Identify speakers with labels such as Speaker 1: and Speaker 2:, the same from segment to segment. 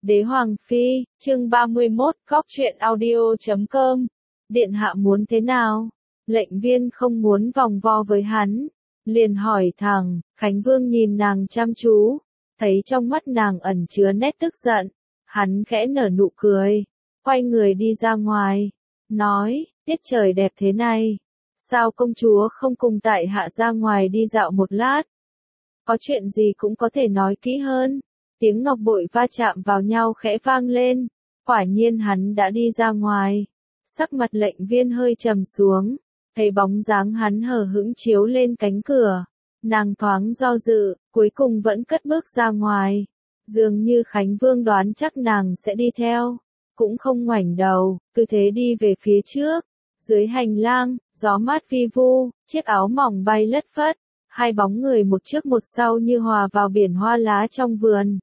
Speaker 1: Đế Hoàng Phi, chương 31, Góc truyện audio.com. Điện hạ muốn thế nào? Lệnh viên không muốn vòng vo với hắn, liền hỏi thẳng. Khánh Vương nhìn nàng chăm chú, thấy trong mắt nàng ẩn chứa nét tức giận. Hắn khẽ nở nụ cười, quay người đi ra ngoài, nói, tiết trời đẹp thế này, sao công chúa không cùng tại hạ ra ngoài đi dạo một lát? Có chuyện gì cũng có thể nói kỹ hơn. Tiếng ngọc bội va chạm vào nhau khẽ vang lên, quả nhiên hắn đã đi ra ngoài. Sắc mặt lệnh viên hơi trầm xuống, thấy bóng dáng hắn hờ hững chiếu lên cánh cửa. Nàng thoáng do dự, cuối cùng vẫn cất bước ra ngoài. Dường như Khánh Vương đoán chắc nàng sẽ đi theo, cũng không ngoảnh đầu, cứ thế đi về phía trước. Dưới hành lang, gió mát vi vu, chiếc áo mỏng bay lất phất, hai bóng người một trước một sau như hòa vào biển hoa lá trong vườn,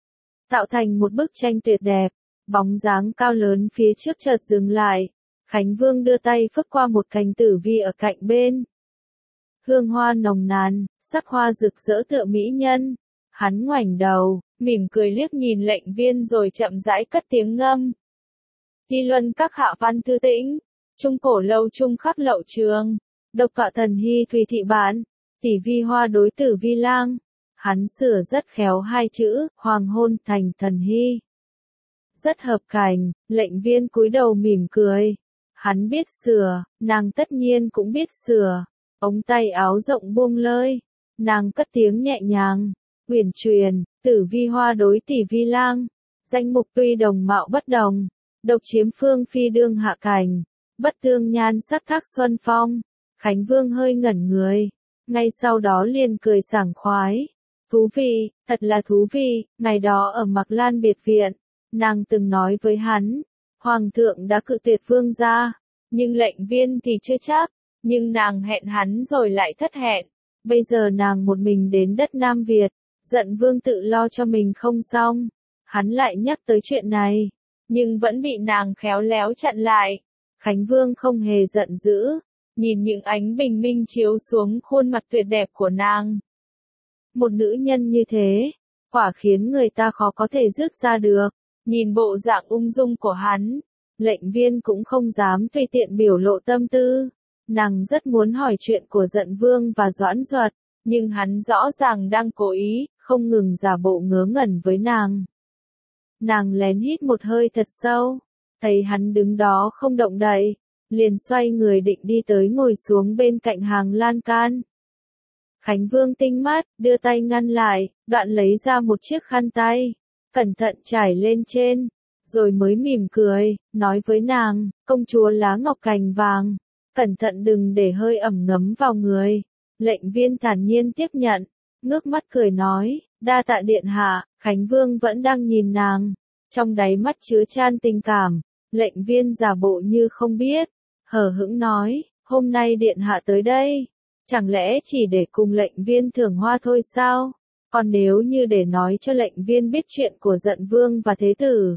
Speaker 1: tạo thành một bức tranh tuyệt đẹp. Bóng dáng cao lớn phía trước chợt dừng lại, Khánh Vương đưa tay phất qua một cành tử vi ở cạnh bên. Hương hoa nồng nàn, sắc hoa rực rỡ tựa mỹ nhân. Hắn ngoảnh đầu, mỉm cười liếc nhìn lệnh viên rồi chậm rãi cất tiếng ngâm. Thi luân các hạ văn thư tĩnh, trung cổ lâu trung khắc lậu trường, độc tọa thần hy thùy thị bản, tỷ vi hoa đối tử vi lang. Hắn sửa rất khéo hai chữ, hoàng hôn thành thần hy. Rất hợp cảnh, lệnh viên cúi đầu mỉm cười. Hắn biết sửa, nàng tất nhiên cũng biết sửa. Ống tay áo rộng buông lơi, nàng cất tiếng nhẹ nhàng, uyển chuyển, tử vi hoa đối tỷ vi lang. Danh mục tuy đồng mạo bất đồng, độc chiếm phương phi đương hạ cảnh, bất tương nhan sắc thác xuân phong. Khánh Vương hơi ngẩn người, ngay sau đó liền cười sảng khoái. Thú vị, thật là thú vị. Ngày đó ở Mạc Lan biệt viện, nàng từng nói với hắn, Hoàng thượng đã cự tuyệt vương gia, nhưng lệnh viên thì chưa chắc, nhưng nàng hẹn hắn rồi lại thất hẹn. Bây giờ nàng một mình đến đất Nam Việt, giận vương tự lo cho mình không xong, hắn lại nhắc tới chuyện này, nhưng vẫn bị nàng khéo léo chặn lại. Khánh Vương không hề giận dữ, nhìn những ánh bình minh chiếu xuống khuôn mặt tuyệt đẹp của nàng. Một nữ nhân như thế, quả khiến người ta khó có thể rước ra được. Nhìn bộ dạng ung dung của hắn, lệnh viên cũng không dám tùy tiện biểu lộ tâm tư. Nàng rất muốn hỏi chuyện của Giận Vương và Doãn Duật, nhưng hắn rõ ràng đang cố ý, không ngừng giả bộ ngớ ngẩn với nàng. Nàng lén hít một hơi thật sâu, thấy hắn đứng đó không động đậy, liền xoay người định đi tới ngồi xuống bên cạnh hàng lan can. Khánh Vương tinh mắt, đưa tay ngăn lại, đoạn lấy ra một chiếc khăn tay, cẩn thận trải lên trên, rồi mới mỉm cười, nói với nàng, công chúa lá ngọc cành vàng, cẩn thận đừng để hơi ẩm ngấm vào người. Lệnh viên thản nhiên tiếp nhận, ngước mắt cười nói, đa tạ điện hạ. Khánh Vương vẫn đang nhìn nàng, trong đáy mắt chứa chan tình cảm. Lệnh viên giả bộ như không biết, hờ hững nói, hôm nay điện hạ tới đây, chẳng lẽ chỉ để cùng lệnh viên thưởng hoa thôi sao? Còn nếu như để nói cho lệnh viên biết chuyện của Giận Vương và Thế Tử,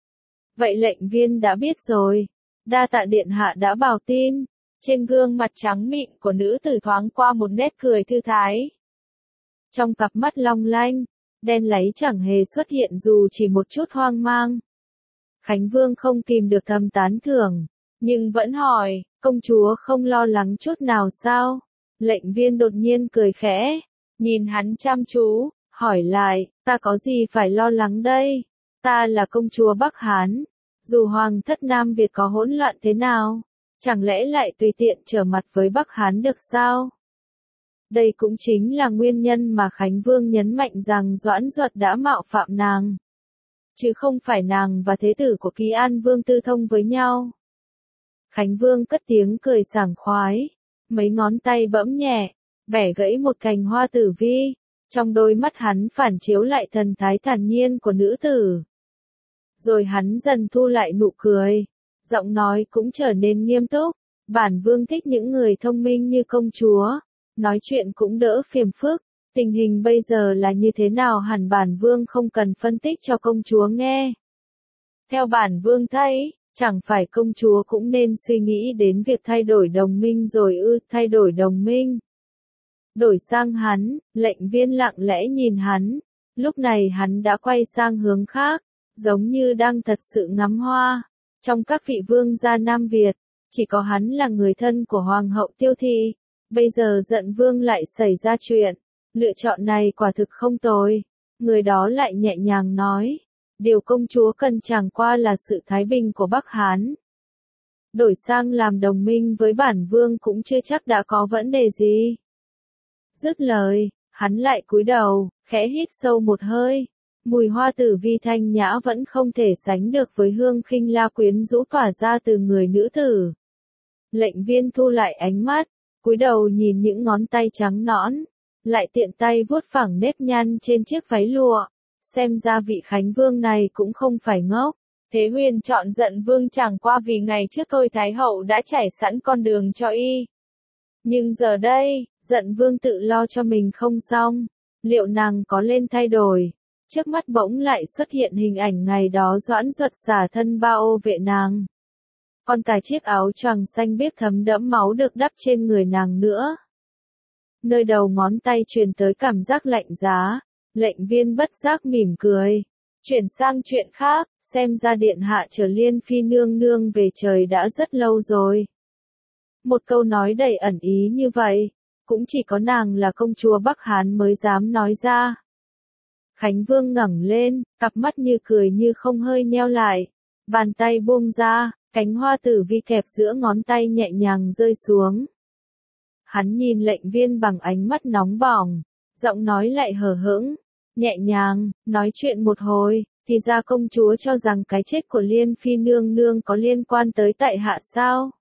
Speaker 1: vậy lệnh viên đã biết rồi. Đa tạ điện hạ đã bảo tin. Trên gương mặt trắng mịn của nữ tử thoáng qua một nét cười thư thái. Trong cặp mắt long lanh, đen láy chẳng hề xuất hiện dù chỉ một chút hoang mang. Khánh Vương không kìm được thầm tán thưởng, nhưng vẫn hỏi, công chúa không lo lắng chút nào sao? Lệnh viên đột nhiên cười khẽ, nhìn hắn chăm chú, hỏi lại, ta có gì phải lo lắng đây? Ta là công chúa Bắc Hán, dù hoàng thất Nam Việt có hỗn loạn thế nào, chẳng lẽ lại tùy tiện trở mặt với Bắc Hán được sao? Đây cũng chính là nguyên nhân mà Khánh Vương nhấn mạnh rằng Doãn Duật đã mạo phạm nàng, chứ không phải nàng và thế tử của Kỳ An Vương tư thông với nhau. Khánh Vương cất tiếng cười sảng khoái, mấy ngón tay bẫm nhẹ, bẻ gãy một cành hoa tử vi, trong đôi mắt hắn phản chiếu lại thần thái thản nhiên của nữ tử. Rồi hắn dần thu lại nụ cười, giọng nói cũng trở nên nghiêm túc, bản vương thích những người thông minh như công chúa, nói chuyện cũng đỡ phiền phức. Tình hình bây giờ là như thế nào hẳn bản vương không cần phân tích cho công chúa nghe. Theo bản vương thấy, chẳng phải công chúa cũng nên suy nghĩ đến việc thay đổi đồng minh rồi ư? Thay đổi đồng minh? Đổi sang hắn. Lệnh viên lặng lẽ nhìn hắn, lúc này hắn đã quay sang hướng khác, giống như đang thật sự ngắm hoa. Trong các vị vương gia Nam Việt, chỉ có hắn là người thân của Hoàng hậu Tiêu Thị. Bây giờ Dận Vương lại xảy ra chuyện. Lựa chọn này quả thực không tồi. Người đó lại nhẹ nhàng nói. Điều công chúa cần chẳng qua là sự thái bình của Bắc Hán. Đổi sang làm đồng minh với bản vương cũng chưa chắc đã có vấn đề gì. Dứt lời, hắn lại cúi đầu, khẽ hít sâu một hơi. Mùi hoa tử vi thanh nhã vẫn không thể sánh được với hương khinh la quyến rũ tỏa ra từ người nữ tử. Lệnh Viên thu lại ánh mắt, cúi đầu nhìn những ngón tay trắng nõn, lại tiện tay vuốt phẳng nếp nhăn trên chiếc váy lụa. Xem ra vị Khánh Vương này cũng không phải ngốc. Thế Huyền chọn Dận Vương chẳng qua vì ngày trước Thôi Thái Hậu đã trải sẵn con đường cho y. Nhưng giờ đây, Dận Vương tự lo cho mình không xong. Liệu nàng có lên thay đổi? Trước mắt bỗng lại xuất hiện hình ảnh ngày đó Doãn Duật xả thân ba ô vệ nàng. Còn cả chiếc áo choàng xanh biếc thấm đẫm máu được đắp trên người nàng nữa. Nơi đầu ngón tay truyền tới cảm giác lạnh giá, Lệnh Viên bất giác mỉm cười. Chuyển sang chuyện khác, xem ra điện hạ chờ Liên Phi nương nương về trời đã rất lâu rồi. Một câu nói đầy ẩn ý như vậy, cũng chỉ có nàng là công chúa Bắc Hán mới dám nói ra. Khánh Vương ngẩng lên, cặp mắt như cười như không hơi nheo lại. Bàn tay buông ra, cánh hoa tử vi kẹp giữa ngón tay nhẹ nhàng rơi xuống. Hắn nhìn Lệnh Viên bằng ánh mắt nóng bỏng, giọng nói lại hờ hững, nhẹ nhàng, nói chuyện một hồi, thì ra công chúa cho rằng cái chết của Liên Phi nương nương có liên quan tới tại hạ sao?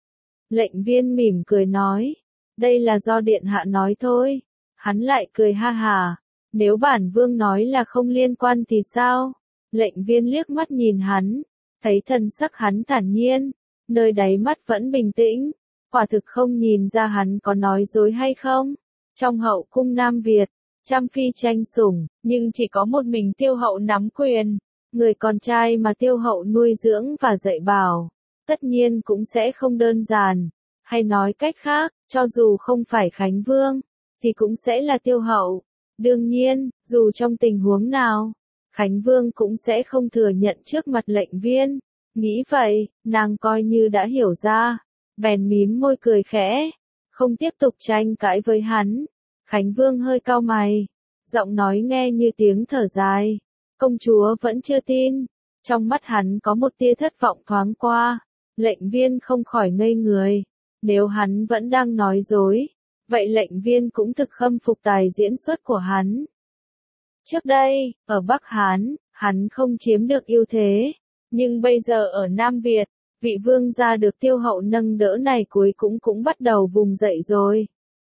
Speaker 1: Lệnh Viên mỉm cười nói, đây là do điện hạ nói thôi. Hắn lại cười ha hà, nếu bản vương nói là không liên quan thì sao? Lệnh Viên liếc mắt nhìn hắn, thấy thần sắc hắn thản nhiên, nơi đáy mắt vẫn bình tĩnh, quả thực không nhìn ra hắn có nói dối hay không. Trong hậu cung Nam Việt, trăm phi tranh sủng, nhưng chỉ có một mình Tiêu hậu nắm quyền. Người con trai mà Tiêu hậu nuôi dưỡng và dạy bảo, tất nhiên cũng sẽ không đơn giản. Hay nói cách khác, cho dù không phải Khánh Vương, thì cũng sẽ là Tiêu hậu. Đương nhiên, dù trong tình huống nào, Khánh Vương cũng sẽ không thừa nhận trước mặt Lệnh Viên. Nghĩ vậy, nàng coi như đã hiểu ra, bèn mím môi cười khẽ, không tiếp tục tranh cãi với hắn. Khánh Vương hơi cau mày, giọng nói nghe như tiếng thở dài. Công chúa vẫn chưa tin. Trong mắt hắn có một tia thất vọng thoáng qua. Lệnh Viên không khỏi ngây người. Nếu hắn vẫn đang nói dối, vậy Lệnh Viên cũng thực khâm phục tài diễn xuất của hắn. Trước đây, ở Bắc Hán, hắn không chiếm được ưu thế. Nhưng bây giờ ở Nam Việt, vị vương gia được Tiêu hậu nâng đỡ này cuối cũng bắt đầu vùng dậy rồi.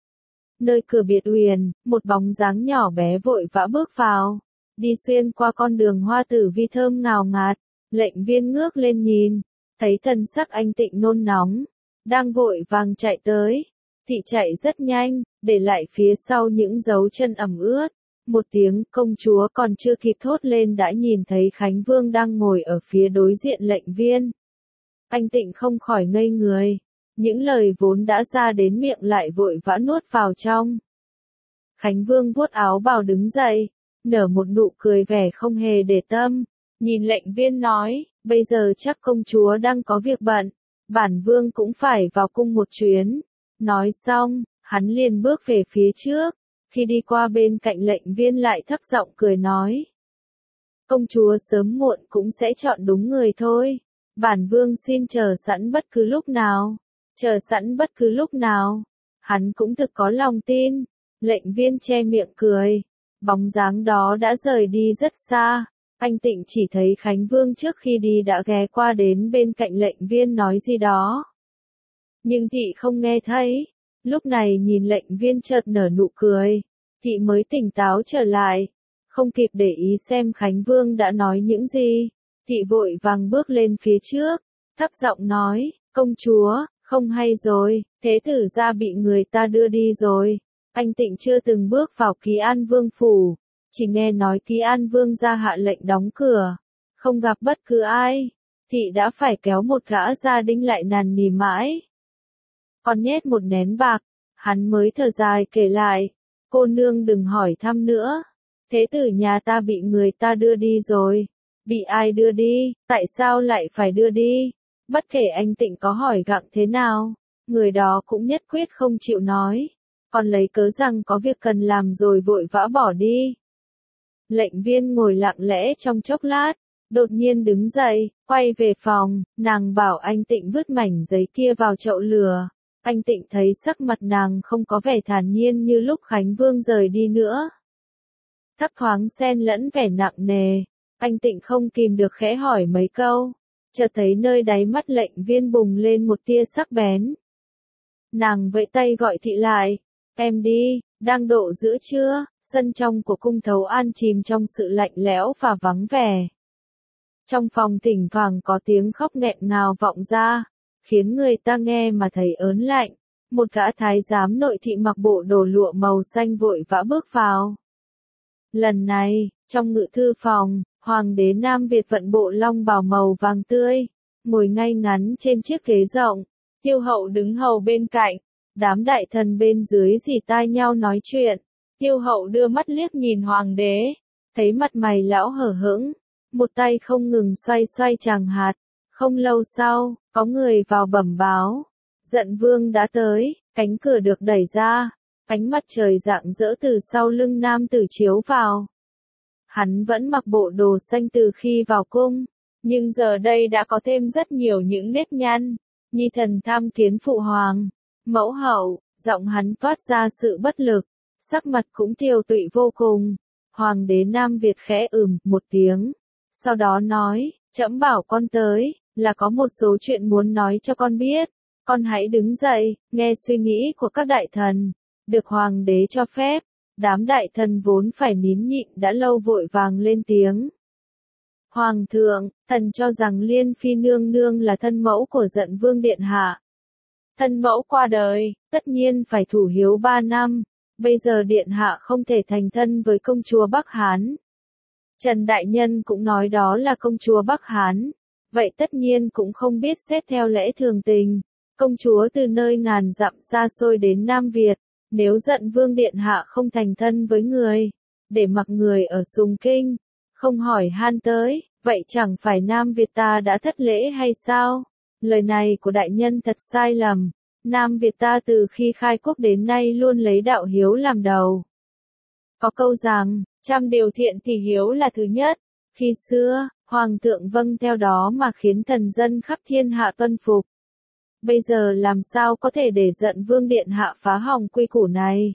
Speaker 1: Nơi cửa biệt uyển, một bóng dáng nhỏ bé vội vã bước vào. Đi xuyên qua con đường hoa tử vi thơm ngào ngạt. Lệnh Viên ngước lên nhìn, thấy thần sắc anh Tịnh nôn nóng, đang vội vàng chạy tới. Thị chạy rất nhanh, để lại phía sau những dấu chân ẩm ướt. Một tiếng công chúa còn chưa kịp thốt lên đã nhìn thấy Khánh Vương đang ngồi ở phía đối diện Lệnh Viên. Anh Tịnh không khỏi ngây người. Những lời vốn đã ra đến miệng lại vội vã nuốt vào trong. Khánh Vương vuốt áo bào đứng dậy, nở một nụ cười vẻ không hề để tâm. Nhìn Lệnh Viên nói, bây giờ chắc công chúa đang có việc bận. Bản vương cũng phải vào cung một chuyến. Nói xong, hắn liền bước về phía trước. Khi đi qua bên cạnh Lệnh Viên lại thấp giọng cười nói. Công chúa sớm muộn cũng sẽ chọn đúng người thôi. Bản vương xin chờ sẵn bất cứ lúc nào. Chờ sẵn bất cứ lúc nào. Hắn cũng thực có lòng tin. Lệnh Viên che miệng cười. Bóng dáng đó đã rời đi rất xa. Anh Tịnh chỉ thấy Khánh Vương trước khi đi đã ghé qua đến bên cạnh Lệnh Viên nói gì đó. Nhưng thị không nghe thấy. Lúc này nhìn Lệnh Viên chợt nở nụ cười. Thị mới tỉnh táo trở lại. Không kịp để ý xem Khánh Vương đã nói những gì. Thị vội vàng bước lên phía trước. Thấp giọng nói, công chúa, không hay rồi, thế tử gia bị người ta đưa đi rồi. Anh Tịnh chưa từng bước vào Ký An Vương phủ. Chỉ nghe nói Ký An Vương ra hạ lệnh đóng cửa. Không gặp bất cứ ai. Thị đã phải kéo một gã gia đình lại năn nỉ mãi. Còn nhét một nén bạc. Hắn mới thở dài kể lại. Cô nương đừng hỏi thăm nữa. Thế tử nhà ta bị người ta đưa đi rồi. Bị ai đưa đi, tại sao lại phải đưa đi? Bất kể anh Tịnh có hỏi gặng thế nào, người đó cũng nhất quyết không chịu nói, còn lấy cớ rằng có việc cần làm rồi vội vã bỏ đi. Lệnh viên ngồi lặng lẽ trong chốc lát, đột nhiên đứng dậy, quay về phòng, nàng bảo anh Tịnh vứt mảnh giấy kia vào chậu lửa. Anh Tịnh thấy sắc mặt nàng không có vẻ thản nhiên như lúc Khánh Vương rời đi nữa. Thấp thoáng xen lẫn vẻ nặng nề, anh Tịnh không kìm được khẽ hỏi mấy câu, chợt thấy nơi đáy mắt lệnh viên bùng lên một tia sắc bén. Nàng vẫy tay gọi thị lại, em đi, đang độ giữa trưa, sân trong của cung Thấu An chìm trong sự lạnh lẽo và vắng vẻ. Trong phòng thỉnh thoảng có tiếng khóc nghẹn ngào vọng ra, khiến người ta nghe mà thấy ớn lạnh. Một gã thái giám nội thị mặc bộ đồ lụa màu xanh vội vã bước vào. Lần này, trong ngự thư phòng, Hoàng đế Nam Việt vận bộ long bào màu vàng tươi, ngồi ngay ngắn trên chiếc ghế rộng, Tiêu Hậu đứng hầu bên cạnh, đám đại thần bên dưới rỉ tai nhau nói chuyện. Tiêu Hậu đưa mắt liếc nhìn Hoàng đế, thấy mặt mày lão hở hững, một tay không ngừng xoay xoay tràng hạt. Không lâu sau, có người vào bẩm báo, Dận Vương đã tới, cánh cửa được đẩy ra, ánh mặt trời rạng rỡ từ sau lưng nam tử chiếu vào. Hắn vẫn mặc bộ đồ xanh từ khi vào cung, nhưng giờ đây đã có thêm rất nhiều những nếp nhăn. Nhi thần tham kiến phụ hoàng, mẫu hậu, giọng hắn toát ra sự bất lực, sắc mặt cũng tiều tụy vô cùng. Hoàng đế Nam Việt khẽ một tiếng, sau đó nói, trẫm bảo con tới, là có một số chuyện muốn nói cho con biết, con hãy đứng dậy, nghe suy nghĩ của các đại thần. Được hoàng đế cho phép, đám đại thần vốn phải nín nhịn đã lâu vội vàng lên tiếng. Hoàng thượng, thần cho rằng Liên Phi nương nương là thân mẫu của Dận Vương điện hạ. Thân mẫu qua đời, tất nhiên phải thủ hiếu 3 năm, bây giờ điện hạ không thể thành thân với công chúa Bắc Hán. Trần Đại Nhân cũng nói đó là công chúa Bắc Hán, vậy tất nhiên cũng không biết xét theo lẽ thường tình. Công chúa từ nơi ngàn dặm xa xôi đến Nam Việt, nếu Dận Vương điện hạ không thành thân với người, để mặc người ở Sùng Kinh, không hỏi han tới, vậy chẳng phải Nam Việt ta đã thất lễ hay sao? Lời này của đại nhân thật sai lầm. Nam Việt ta từ khi khai quốc đến nay luôn lấy đạo hiếu làm đầu. Có câu rằng, trăm điều thiện thì hiếu là thứ nhất. Khi xưa, Hoàng thượng vâng theo đó mà khiến thần dân khắp thiên hạ tuân phục. Bây giờ làm sao có thể để Dận Vương điện hạ phá hỏng quy củ này?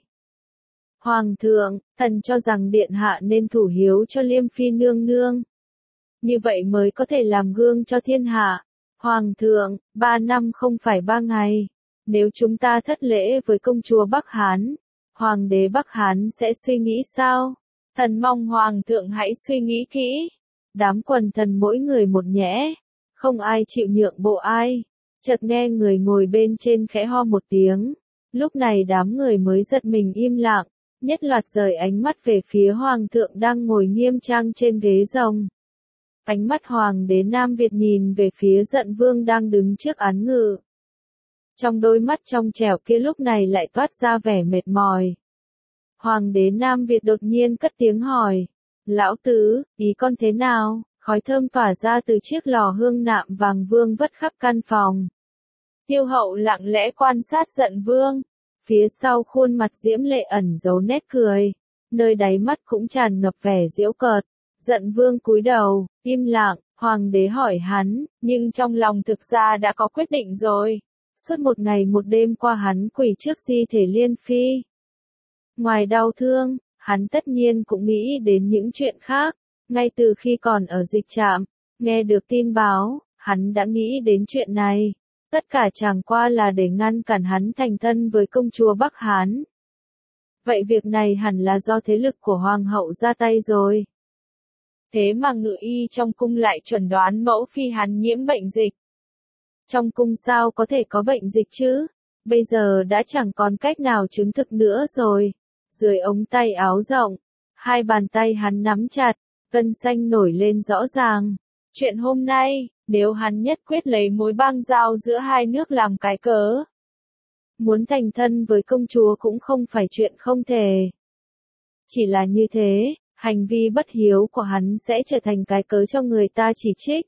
Speaker 1: Hoàng thượng, thần cho rằng điện hạ nên thủ hiếu cho Liêm Phi nương nương. Như vậy mới có thể làm gương cho thiên hạ. Hoàng thượng, 3 năm không phải 3 ngày. Nếu chúng ta thất lễ với công chúa Bắc Hán, Hoàng đế Bắc Hán sẽ suy nghĩ sao? Thần mong Hoàng thượng hãy suy nghĩ kỹ. Đám quần thần mỗi người một nhẽ, không ai chịu nhượng bộ ai. Chợt nghe người ngồi bên trên khẽ ho một tiếng. Lúc này đám người mới giật mình im lặng, nhất loạt rời ánh mắt về phía Hoàng thượng đang ngồi nghiêm trang trên ghế rồng. Ánh mắt Hoàng đế Nam Việt nhìn về phía Dận Vương đang đứng trước án ngự. Trong đôi mắt trong trẻo kia lúc này lại toát ra vẻ mệt mỏi. Hoàng đế Nam Việt đột nhiên cất tiếng hỏi, lão tứ, ý con thế nào? Khói thơm tỏa ra từ chiếc lò hương nạm vàng vương vất khắp căn phòng. Tiêu Hậu lặng lẽ quan sát Dận Vương, phía sau khuôn mặt diễm lệ ẩn giấu nét cười, nơi đáy mắt cũng tràn ngập vẻ giễu cợt. Dận Vương cúi đầu, im lặng, hoàng đế hỏi hắn, nhưng trong lòng thực ra đã có quyết định rồi. Suốt một ngày một đêm qua hắn quỳ trước di thể Liên Phi. Ngoài đau thương, hắn tất nhiên cũng nghĩ đến những chuyện khác. Ngay từ khi còn ở dịch trạm, nghe được tin báo, hắn đã nghĩ đến chuyện này. Tất cả chẳng qua là để ngăn cản hắn thành thân với công chúa Bắc Hán. Vậy việc này hẳn là do thế lực của hoàng hậu ra tay rồi. Thế mà ngự y trong cung lại chuẩn đoán mẫu phi hắn nhiễm bệnh dịch. Trong cung sao có thể có bệnh dịch chứ? Bây giờ đã chẳng còn cách nào chứng thực nữa rồi. Dưới ống tay áo rộng, hai bàn tay hắn nắm chặt, gân xanh nổi lên rõ ràng. Chuyện hôm nay, nếu hắn nhất quyết lấy mối bang giao giữa hai nước làm cái cớ, muốn thành thân với công chúa cũng không phải chuyện không thể. Chỉ là như thế, Hành vi bất hiếu của hắn sẽ trở thành cái cớ cho người ta chỉ trích.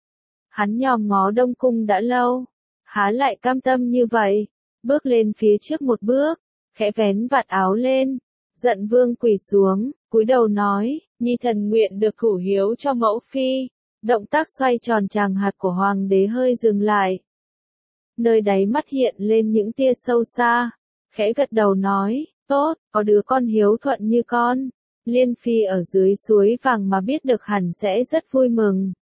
Speaker 1: Hắn nhòm ngó Đông Cung đã lâu, há lại cam tâm như vậy, bước lên phía trước một bước, khẽ vén vạt áo lên, Giận Vương quỳ xuống, cúi đầu nói, nhi thần nguyện được cửu hiếu cho mẫu phi. Động tác xoay tròn tràng hạt của hoàng đế hơi dừng lại. Nơi đáy mắt hiện lên những tia sâu xa, khẽ gật đầu nói, tốt, có đứa con hiếu thuận như con. Liên phi ở dưới suối vàng mà biết được hẳn sẽ rất vui mừng.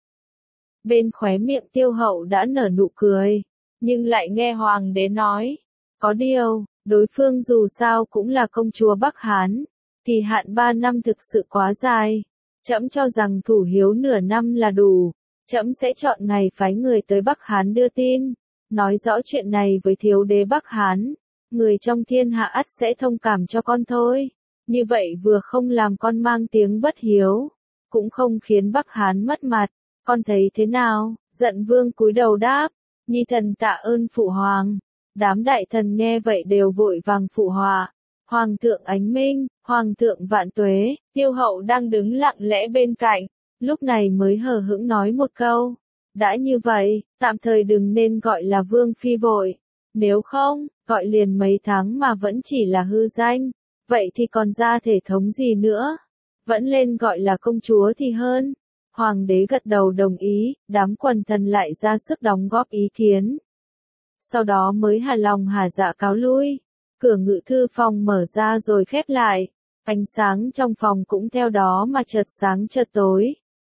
Speaker 1: Bên khóe miệng Tiêu Hậu đã nở nụ cười, nhưng lại nghe hoàng đế nói, có điều, đối phương dù sao cũng là công chúa Bắc Hán, kỳ hạn 3 năm thực sự quá dài. Trẫm cho rằng thủ hiếu nửa năm là đủ, trẫm sẽ chọn ngày phái người tới Bắc Hán đưa tin, nói rõ chuyện này với thiếu đế Bắc Hán, người trong thiên hạ ắt sẽ thông cảm cho con thôi. Như vậy vừa không làm con mang tiếng bất hiếu, cũng không khiến Bắc Hán mất mặt, con thấy thế nào? Giận Vương cúi đầu đáp, nhi thần tạ ơn phụ hoàng. Đám đại thần nghe vậy đều vội vàng phụ họa. Hoàng thượng ánh minh, hoàng thượng vạn tuế. Tiêu Hậu đang đứng lặng lẽ bên cạnh, lúc này mới hờ hững nói một câu. Đã như vậy, tạm thời đừng nên gọi là vương phi vội. Nếu không, gọi liền mấy tháng mà vẫn chỉ là hư danh, vậy thì còn ra thể thống gì nữa? Vẫn lên gọi là công chúa thì hơn. Hoàng đế gật đầu đồng ý, đám quần thần lại ra sức đóng góp ý kiến. Sau đó mới hà lòng hà dạ cáo lui. Cửa ngự thư phòng mở ra rồi khép lại, ánh sáng trong phòng cũng theo đó mà chợt sáng chợt tối.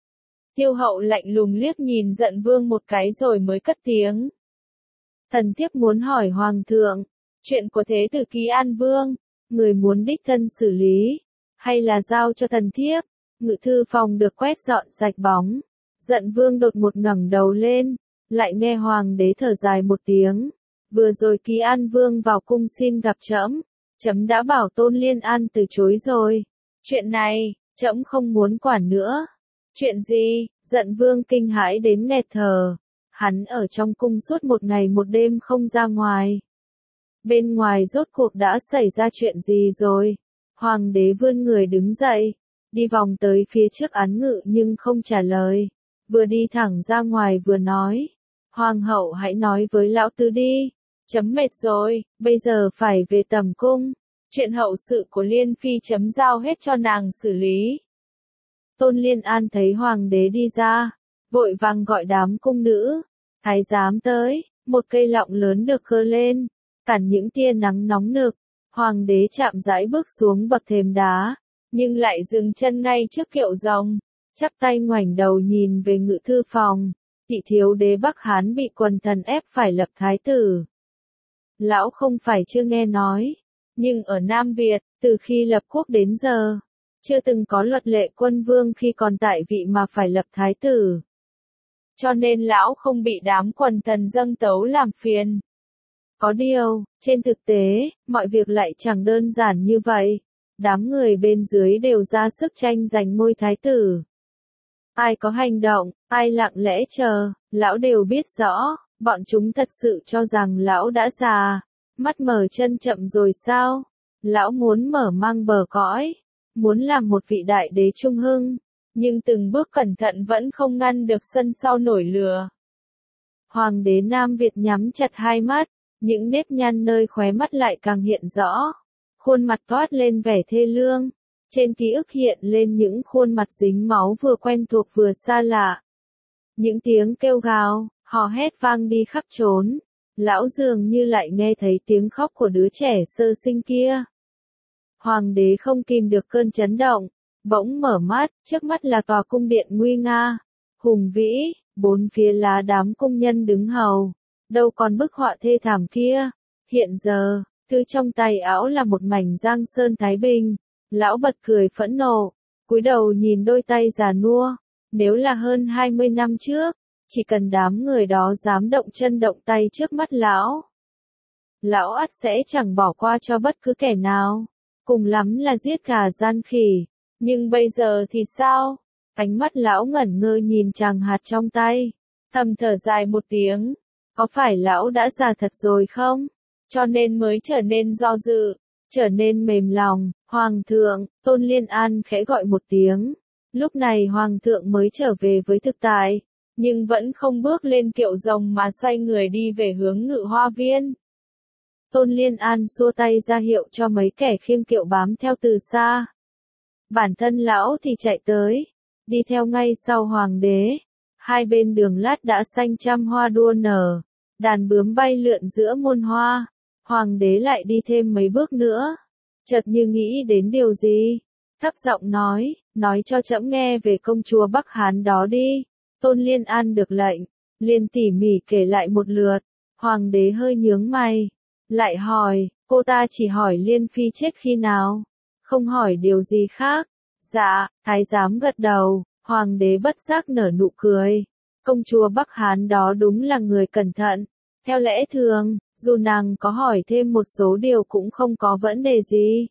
Speaker 1: Tiêu Hậu lạnh lùng liếc nhìn Giận Vương một cái rồi mới cất tiếng. Thần thiếp muốn hỏi hoàng thượng, chuyện của thế tử Kỳ An Vương, người muốn đích thân xử lý, hay là giao cho thần thiếp? Ngự thư phòng được quét dọn sạch bóng. Giận Vương đột một ngẩng đầu lên, lại nghe hoàng đế thở dài một tiếng. Vừa rồi Kỳ An Vương vào cung xin gặp trẫm, trẫm đã bảo Tôn Liên An từ chối rồi. Chuyện này, trẫm không muốn quản nữa. Chuyện gì? Giận Vương kinh hãi đến nghẹt thở. Hắn ở trong cung suốt một ngày một đêm không ra ngoài. Bên ngoài rốt cuộc đã xảy ra chuyện gì rồi? Hoàng đế vươn người đứng dậy, đi vòng tới phía trước án ngự nhưng không trả lời. Vừa đi thẳng ra ngoài vừa nói. Hoàng hậu hãy nói với lão tứ đi. Chấm mệt rồi, bây giờ phải về tầm cung. Chuyện hậu sự của Liên Phi chấm giao hết cho nàng xử lý. Tôn Liên An thấy hoàng đế đi ra, vội vàng gọi đám cung nữ. Thái giám tới, một cây lọng lớn được khơ lên, cản những tia nắng nóng nực. Hoàng đế chạm rãi bước xuống bậc thềm đá, nhưng lại dừng chân ngay trước kiệu rồng, chắp tay ngoảnh đầu nhìn về ngự thư phòng. Thị thiếu đế Bắc Hán bị quần thần ép phải lập thái tử. Lão không phải chưa nghe nói, nhưng ở Nam Việt, từ khi lập quốc đến giờ, chưa từng có luật lệ quân vương khi còn tại vị mà phải lập thái tử. Cho nên lão không bị đám quần thần dâng tấu làm phiền. Có điều, trên thực tế, mọi việc lại chẳng đơn giản như vậy. Đám người bên dưới đều ra sức tranh giành ngôi thái tử. Ai có hành động, ai lặng lẽ chờ, lão đều biết rõ. Bọn chúng thật sự cho rằng lão đã già, mắt mờ chân chậm rồi sao? Lão muốn mở mang bờ cõi, muốn làm một vị đại đế trung hưng, nhưng từng bước cẩn thận vẫn không ngăn được sân sau nổi lửa. Hoàng đế Nam Việt nhắm chặt hai mắt, những nếp nhăn nơi khóe mắt lại càng hiện rõ. Khuôn mặt toát lên vẻ thê lương, trên ký ức hiện lên những khuôn mặt dính máu vừa quen thuộc vừa xa lạ. Những tiếng kêu gào, hò hét vang đi khắp trốn. Lão dường như lại nghe thấy tiếng khóc của đứa trẻ sơ sinh kia. Hoàng đế không kìm được cơn chấn động, bỗng mở mắt, trước mắt là tòa cung điện nguy nga, hùng vĩ, bốn phía là đám cung nhân đứng hầu. Đâu còn bức họa thê thảm kia. Hiện giờ, thứ trong tay áo là một mảnh giang sơn thái bình. Lão bật cười phẫn nộ, cúi đầu nhìn đôi tay già nua. Nếu là hơn 20 năm trước, chỉ cần đám người đó dám động chân động tay trước mắt lão, lão ắt sẽ chẳng bỏ qua cho bất cứ kẻ nào, cùng lắm là giết gà gian khỉ. Nhưng bây giờ thì sao? Ánh mắt lão ngẩn ngơ nhìn chàng hạt trong tay, thầm thở dài một tiếng. Có phải lão đã già thật rồi không? Cho nên mới trở nên do dự, trở nên mềm lòng. Hoàng thượng, Tôn Liên An khẽ gọi một tiếng. Lúc này Hoàng thượng mới trở về với thực tại, nhưng vẫn không bước lên kiệu rồng mà xoay người đi về hướng Ngự Hoa Viên. Tôn Liên An xua tay ra hiệu cho mấy kẻ khiêng kiệu bám theo từ xa. Bản thân lão thì chạy tới, đi theo ngay sau Hoàng đế. Hai bên đường lát đã xanh trăm hoa đua nở, đàn bướm bay lượn giữa muôn hoa. Hoàng đế lại đi thêm mấy bước nữa, chợt như nghĩ đến điều gì, thấp giọng nói cho trẫm nghe về công chúa Bắc Hán đó đi. Tôn Liên An được lệnh, liền tỉ mỉ kể lại một lượt. Hoàng đế hơi nhướng mày, lại hỏi, cô ta chỉ hỏi Liên Phi chết khi nào, không hỏi điều gì khác. Dạ, thái giám gật đầu. Hoàng đế bất giác nở nụ cười. Công chúa Bắc Hán đó đúng là người cẩn thận. Theo lẽ thường, dù nàng có hỏi thêm một số điều cũng không có vấn đề gì.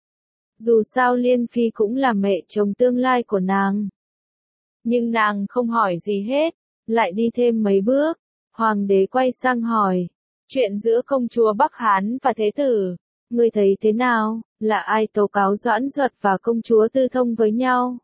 Speaker 1: Dù sao Liên Phi cũng là mẹ chồng tương lai của nàng. Nhưng nàng không hỏi gì hết, lại đi thêm mấy bước. Hoàng đế quay sang hỏi, chuyện giữa công chúa Bắc Hán và thế tử, ngươi thấy thế nào, là ai tố cáo Doãn Duật và công chúa tư thông với nhau?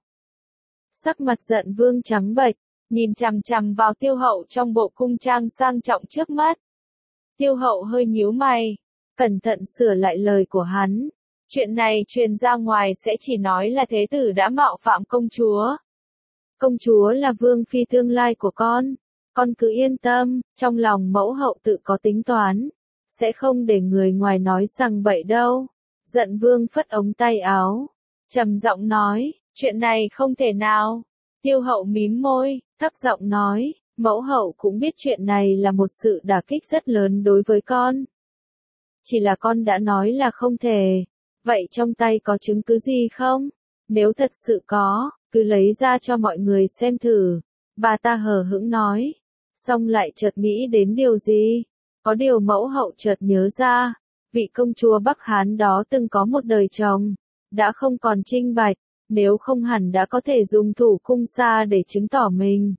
Speaker 1: Sắc mặt giận vương trắng bệch, nhìn chằm chằm vào Tiêu Hậu trong bộ cung trang sang trọng trước mắt. Tiêu Hậu hơi nhíu mày, cẩn thận sửa lại lời của hắn. Chuyện này truyền ra ngoài sẽ chỉ nói là thế tử đã mạo phạm công chúa. Công chúa là vương phi tương lai của con cứ yên tâm, trong lòng mẫu hậu tự có tính toán, sẽ không để người ngoài nói rằng bậy đâu. Giận vương phất ống tay áo, trầm giọng nói, chuyện này không thể nào. Tiêu Hậu mím môi, thấp giọng nói, mẫu hậu cũng biết chuyện này là một sự đả kích rất lớn đối với con. Chỉ là con đã nói là không thể. Vậy trong tay có chứng cứ gì không? Nếu thật sự có, cứ lấy ra cho mọi người xem thử. Bà ta hờ hững nói. Xong lại chợt nghĩ đến điều gì? Có điều mẫu hậu chợt nhớ ra. Vị công chúa Bắc Hán đó từng có một đời chồng. Đã không còn trinh bạch. Nếu không hẳn đã có thể dùng thủ cung xa để chứng tỏ mình.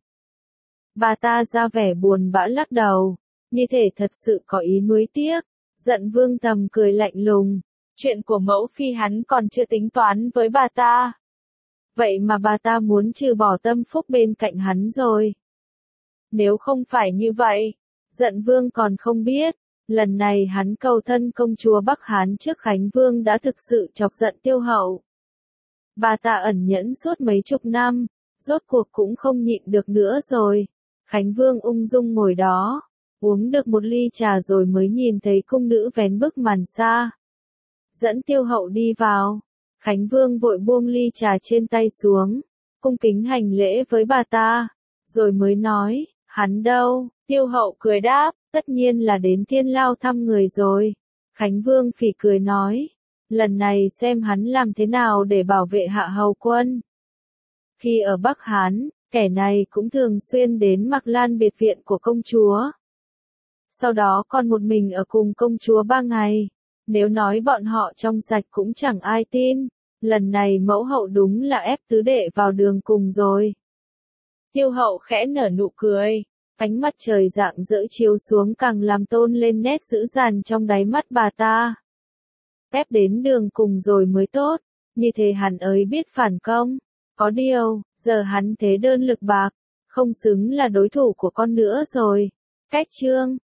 Speaker 1: Bà ta ra vẻ buồn bã lắc đầu. Như thể thật sự có ý nuối tiếc. Giận vương thầm cười lạnh lùng. Chuyện của mẫu phi hắn còn chưa tính toán với bà ta. Vậy mà bà ta muốn trừ bỏ tâm phúc bên cạnh hắn rồi. Nếu không phải như vậy, giận vương còn không biết, lần này hắn cầu thân công chúa Bắc Hán trước Khánh Vương đã thực sự chọc giận Tiêu Hậu. Bà ta ẩn nhẫn suốt mấy chục năm, rốt cuộc cũng không nhịn được nữa rồi. Khánh Vương ung dung ngồi đó, uống được một ly trà rồi mới nhìn thấy cung nữ vén bức màn xa. Dẫn Tiêu Hậu đi vào, Khánh Vương vội buông ly trà trên tay xuống, cung kính hành lễ với bà ta, rồi mới nói, hắn đâu? Tiêu Hậu cười đáp, tất nhiên là đến Thiên Lao thăm người rồi. Khánh Vương phỉ cười nói, lần này xem hắn làm thế nào để bảo vệ Hạ Hầu Quân. Khi ở Bắc Hán, kẻ này cũng thường xuyên đến Mạc Lan biệt viện của công chúa. Sau đó còn một mình ở cùng công chúa 3 ngày. Nếu nói bọn họ trong sạch cũng chẳng ai tin. Lần này mẫu hậu đúng là ép tứ đệ vào đường cùng rồi. Tiêu Hậu khẽ nở nụ cười. Ánh mắt trời rạng rỡ chiếu xuống càng làm tôn lên nét dữ dằn trong đáy mắt bà ta. Ép đến đường cùng rồi mới tốt. Như thế hắn ấy biết phản công. Có điều, giờ hắn thế đơn lực bạc. Không xứng là đối thủ của con nữa rồi. Cách chương